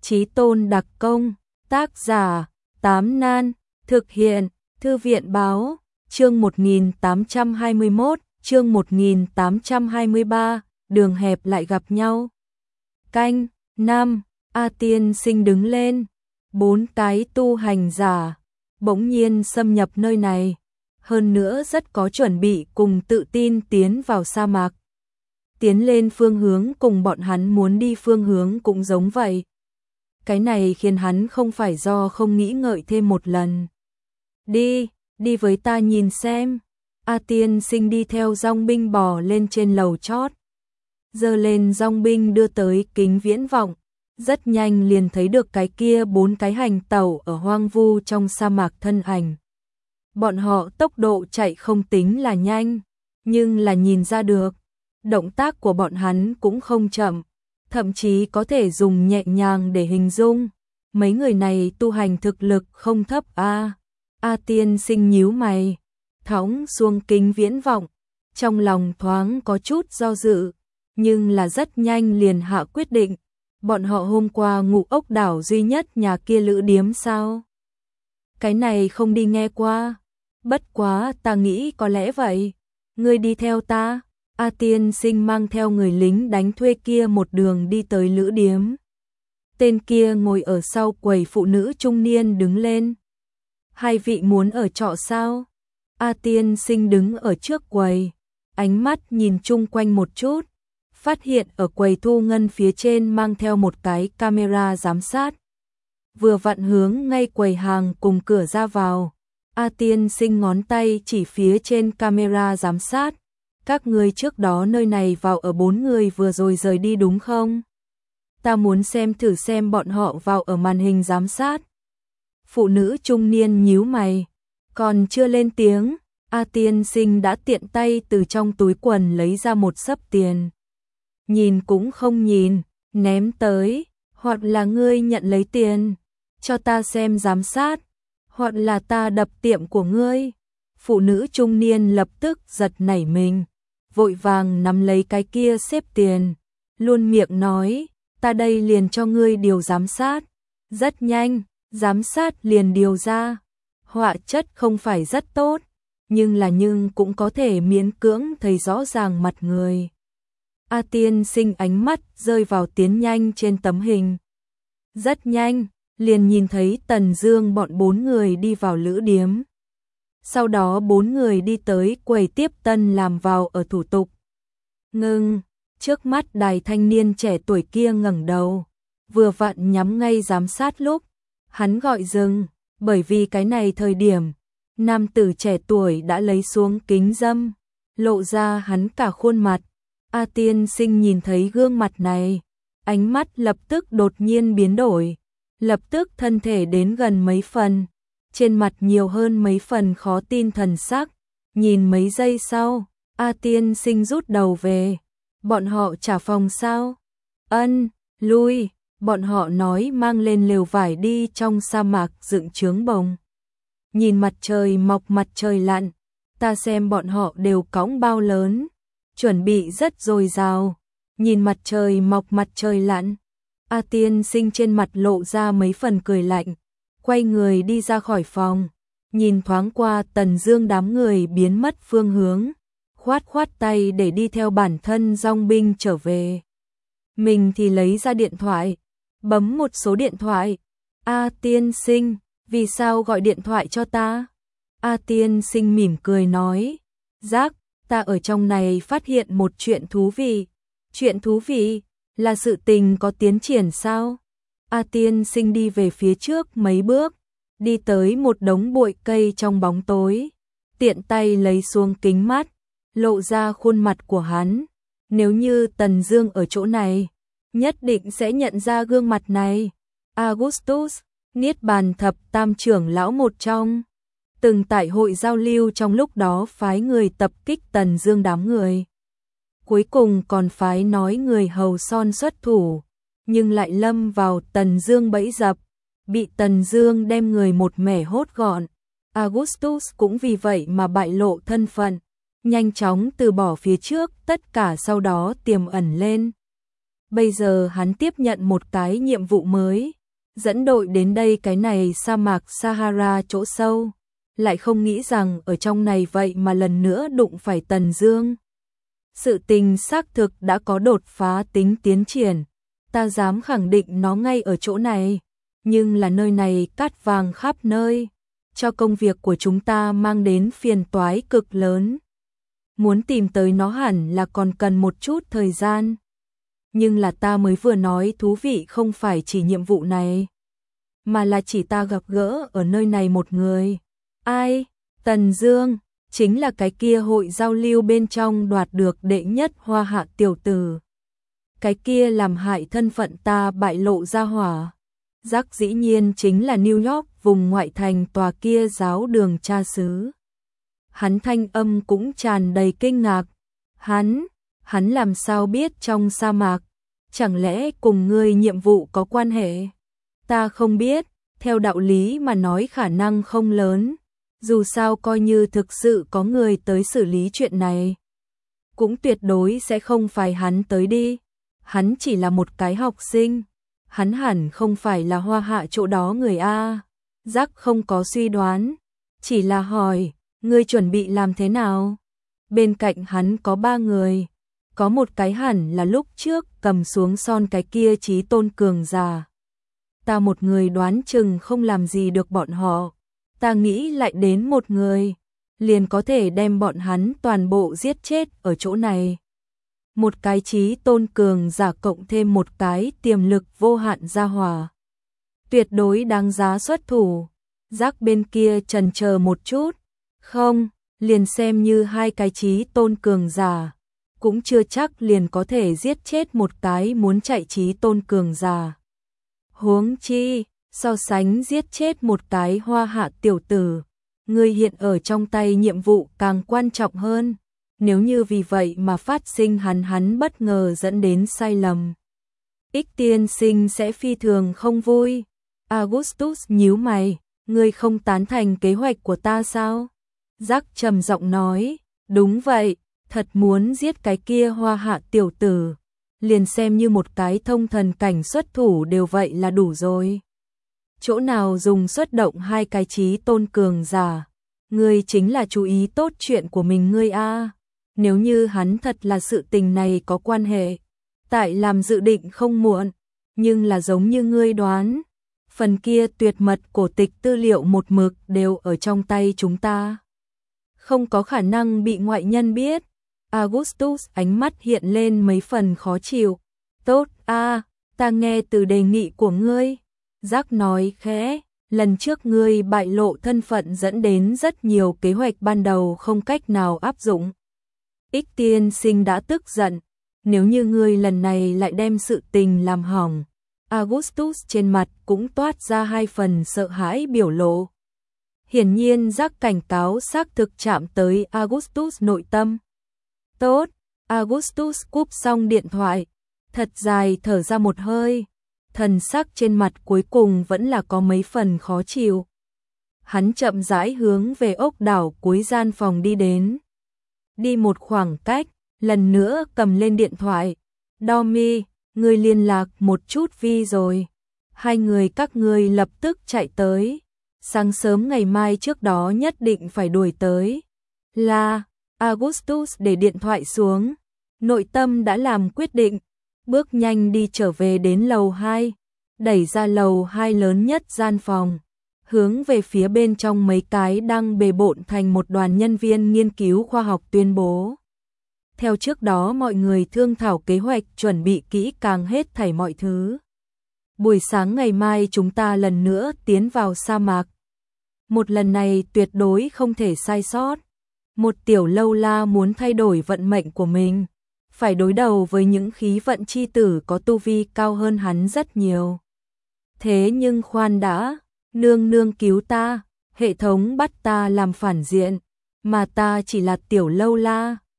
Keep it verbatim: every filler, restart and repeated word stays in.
Chí Tôn đặc công, tác giả, Tám Nan, thực hiện, Thư viện báo, chương một nghìn tám trăm hai mươi mốt, chương một nghìn tám trăm hai mươi ba, đường hẹp lại gặp nhau. Canh, năm, A Tiên Sinh đứng lên, bốn cái tu hành giả, bỗng nhiên xâm nhập nơi này, hơn nữa rất có chuẩn bị cùng tự tin tiến vào sa mạc. Tiến lên phương hướng cùng bọn hắn muốn đi phương hướng cũng giống vậy. Cái này khiến hắn không phải do không nghĩ ngợi thêm một lần. Đi, đi với ta nhìn xem. A Tiên Sinh đi theo dòng binh bò lên trên lầu chót. Giơ lên dòng binh đưa tới kính viễn vọng. Rất nhanh liền thấy được cái kia bốn cái hành tẩu ở hoang vu trong sa mạc thân ảnh. Bọn họ tốc độ chạy không tính là nhanh, nhưng là nhìn ra được. Động tác của bọn hắn cũng không chậm, thậm chí có thể dùng nhẹ nhàng để hình dung. Mấy người này tu hành thực lực không thấp a. A Tiên Sinh nhíu mày, thõng xuống kính viễn vọng, trong lòng thoáng có chút do dự, nhưng là rất nhanh liền hạ quyết định. Bọn họ hôm qua ngủ ốc đảo duy nhất nhà kia lữ điếm sao? Cái này không đi nghe qua. Bất quá ta nghĩ có lẽ vậy. Ngươi đi theo ta. A Tiên Sinh mang theo người lính đánh thuê kia một đường đi tới lữ điếm. Tên kia ngồi ở sau quầy phụ nữ trung niên đứng lên. Hai vị muốn ở trọ sao? A Tiên Sinh đứng ở trước quầy, ánh mắt nhìn chung quanh một chút, phát hiện ở quầy thu ngân phía trên mang theo một cái camera giám sát. Vừa vặn hướng ngay quầy hàng cùng cửa ra vào. A Tiên Sinh ngón tay chỉ phía trên camera giám sát. Các người trước đó nơi này vào ở bốn người vừa rồi rời đi đúng không? Ta muốn xem thử xem bọn họ vào ở màn hình giám sát. Phụ nữ trung niên nhíu mày, còn chưa lên tiếng, A Tiên Sinh đã tiện tay từ trong túi quần lấy ra một xấp tiền. Nhìn cũng không nhìn, ném tới, hoặc là ngươi nhận lấy tiền, cho ta xem giám sát, hoặc là ta đập tiệm của ngươi. Phụ nữ trung niên lập tức giật nảy mình, vội vàng nắm lấy cái kia xếp tiền, luôn miệng nói, ta đây liền cho ngươi điều giám sát. Rất nhanh, giám sát liền điều ra, họa chất không phải rất tốt, nhưng là nhưng cũng có thể miễn cưỡng thấy rõ ràng mặt người. A Tiên Sinh ánh mắt rơi vào tiến nhanh trên tấm hình. Rất nhanh, liền nhìn thấy Tần Dương bọn bốn người đi vào lữ điếm. Sau đó bốn người đi tới quầy tiếp tân làm vào ở thủ tục. Ngưng, trước mắt đài thanh niên trẻ tuổi kia ngẩng đầu, vừa vặn nhắm ngay giám sát lúc. Hắn gọi dừng, bởi vì cái này thời điểm, nam tử trẻ tuổi đã lấy xuống kính râm, lộ ra hắn cả khuôn mặt. A Tiên Sinh nhìn thấy gương mặt này, ánh mắt lập tức đột nhiên biến đổi, lập tức thân thể đến gần mấy phần, trên mặt nhiều hơn mấy phần khó tin thần sắc. Nhìn mấy giây sau, A Tiên Sinh rút đầu về. Bọn họ trả phòng sao? Ân, lui. Bọn họ nói mang lên lều vải đi trong sa mạc dựng trướng bồng. Nhìn mặt trời mọc mặt trời lặn, ta xem bọn họ đều cõng bao lớn, chuẩn bị rất dồi dào. Nhìn mặt trời mọc mặt trời lặn, A Tiên Sinh trên mặt lộ ra mấy phần cười lạnh, quay người đi ra khỏi phòng, nhìn thoáng qua Tần Dương đám người biến mất phương hướng, khoát khoát tay để đi theo bản thân dòng binh trở về. Mình thì lấy ra điện thoại, bấm một số điện thoại. A Tiên Sinh, vì sao gọi điện thoại cho ta? A Tiên Sinh mỉm cười nói, Giác, ta ở trong này phát hiện một chuyện thú vị. Chuyện thú vị? Là sự tình có tiến triển sao? A Tiên Sinh đi về phía trước mấy bước, đi tới một đống bụi cây trong bóng tối, tiện tay lấy xuống kính mắt, lộ ra khuôn mặt của hắn. Nếu như Tần Dương ở chỗ này, nhất định sẽ nhận ra gương mặt này. Augustus, Niết Bàn Thập Tam trưởng lão một trong, từng tại hội giao lưu trong lúc đó phái người tập kích Tần Dương đám người. Cuối cùng còn phái nói người hầu son xuất thủ, nhưng lại lâm vào Tần Dương bẫy dập, bị Tần Dương đem người một mẻ hốt gọn. Augustus cũng vì vậy mà bại lộ thân phận, nhanh chóng từ bỏ phía trước tất cả, sau đó tiềm ẩn lên. Bây giờ hắn tiếp nhận một cái nhiệm vụ mới, dẫn đội đến đây cái này sa mạc Sahara chỗ sâu, lại không nghĩ rằng ở trong này vậy mà lần nữa đụng phải Tần Dương. Sự tình xác thực đã có đột phá tính tiến triển, ta dám khẳng định nó ngay ở chỗ này, nhưng là nơi này cát vàng khắp nơi, cho công việc của chúng ta mang đến phiền toái cực lớn. Muốn tìm tới nó hẳn là còn cần một chút thời gian. Nhưng là ta mới vừa nói thú vị không phải chỉ nhiệm vụ này, mà là chỉ ta gặp gỡ ở nơi này một người. Ai? Tần Dương, chính là cái kia hội giao lưu bên trong đoạt được đệ nhất hoa hạ tiểu tử. Cái kia làm hại thân phận ta bại lộ ra hỏa. Giác dĩ nhiên chính là New York vùng ngoại thành tòa kia giáo đường cha xứ. Hắn thanh âm cũng tràn đầy kinh ngạc. Hắn, hắn làm sao biết trong sa mạc? Chẳng lẽ cùng ngươi nhiệm vụ có quan hệ? Ta không biết, theo đạo lý mà nói khả năng không lớn. Dù sao coi như thực sự có người tới xử lý chuyện này, cũng tuyệt đối sẽ không phải hắn tới đi. Hắn chỉ là một cái học sinh, hắn hẳn không phải là hoa hạ chỗ đó người A. Giác không có suy đoán, chỉ là hỏi, ngươi chuẩn bị làm thế nào? Bên cạnh hắn có ba người, có một cái hẳn là lúc trước cầm xuống son cái kia chí tôn cường giả. Ta một người đoán chừng không làm gì được bọn họ, ta nghĩ lại đến một người, liền có thể đem bọn hắn toàn bộ giết chết ở chỗ này. Một cái chí tôn cường giả cộng thêm một cái tiềm lực vô hạn gia hỏa, tuyệt đối đáng giá xuất thủ. Giác bên kia chần chờ một chút, không, liền xem như hai cái chí tôn cường giả, cũng chưa chắc liền có thể giết chết một cái muốn chạy chí tôn cường giả. Huống chi, so sánh giết chết một cái hoa hạ tiểu tử, người hiện ở trong tay nhiệm vụ càng quan trọng hơn. Nếu như vì vậy mà phát sinh hắn hắn bất ngờ dẫn đến sai lầm, Ích tiên sinh sẽ phi thường không vui. Augustus nhíu mày, ngươi không tán thành kế hoạch của ta sao? Giác trầm giọng nói, đúng vậy, thật muốn giết cái kia hoa hạ tiểu tử, liền xem như một cái thông thần cảnh xuất thủ đều vậy là đủ rồi. Chỗ nào dùng xuất động hai cái chí tôn cường giả, ngươi chính là chú ý tốt chuyện của mình ngươi a. Nếu như hắn thật là sự tình này có quan hệ, tại làm dự định không muộn, nhưng là giống như ngươi đoán, phần kia tuyệt mật cổ tịch tư liệu một mực đều ở trong tay chúng ta, không có khả năng bị ngoại nhân biết. Augustus ánh mắt hiện lên mấy phần khó chịu. Tốt a, ta nghe từ đề nghị của ngươi. Giác nói khẽ, lần trước ngươi bại lộ thân phận dẫn đến rất nhiều kế hoạch ban đầu không cách nào áp dụng. Ích tiên sinh đã tức giận, nếu như ngươi lần này lại đem sự tình làm hỏng. Augustus trên mặt cũng toát ra hai phần sợ hãi biểu lộ. Hiển nhiên giác cảnh cáo xác thực chạm tới Augustus nội tâm. Tốt, Augustus cúp xong điện thoại, thật dài thở ra một hơi, thần sắc trên mặt cuối cùng vẫn là có mấy phần khó chịu. Hắn chậm rãi hướng về ốc đảo cuối gian phòng đi đến. Đi một khoảng cách, lần nữa cầm lên điện thoại. Domi, ngươi liên lạc một chút Vi rồi. Hai người các ngươi lập tức chạy tới. Sáng sớm ngày mai trước đó nhất định phải đuổi tới. Là, Augustus để điện thoại xuống. Nội tâm đã làm quyết định. Bước nhanh đi trở về đến lầu hai. Đẩy ra lầu hai lớn nhất gian phòng. Hướng về phía bên trong mấy cái đang bề bộn thành một đoàn nhân viên nghiên cứu khoa học tuyên bố. Theo trước đó mọi người thương thảo kế hoạch chuẩn bị kỹ càng hết thảy mọi thứ. Buổi sáng ngày mai chúng ta lần nữa tiến vào sa mạc. Một lần này tuyệt đối không thể sai sót. Một tiểu lâu la muốn thay đổi vận mệnh của mình, phải đối đầu với những khí vận chi tử có tu vi cao hơn hắn rất nhiều. Thế nhưng khoan đã, nương nương cứu ta, hệ thống bắt ta làm phản diện, mà ta chỉ là tiểu lâu la,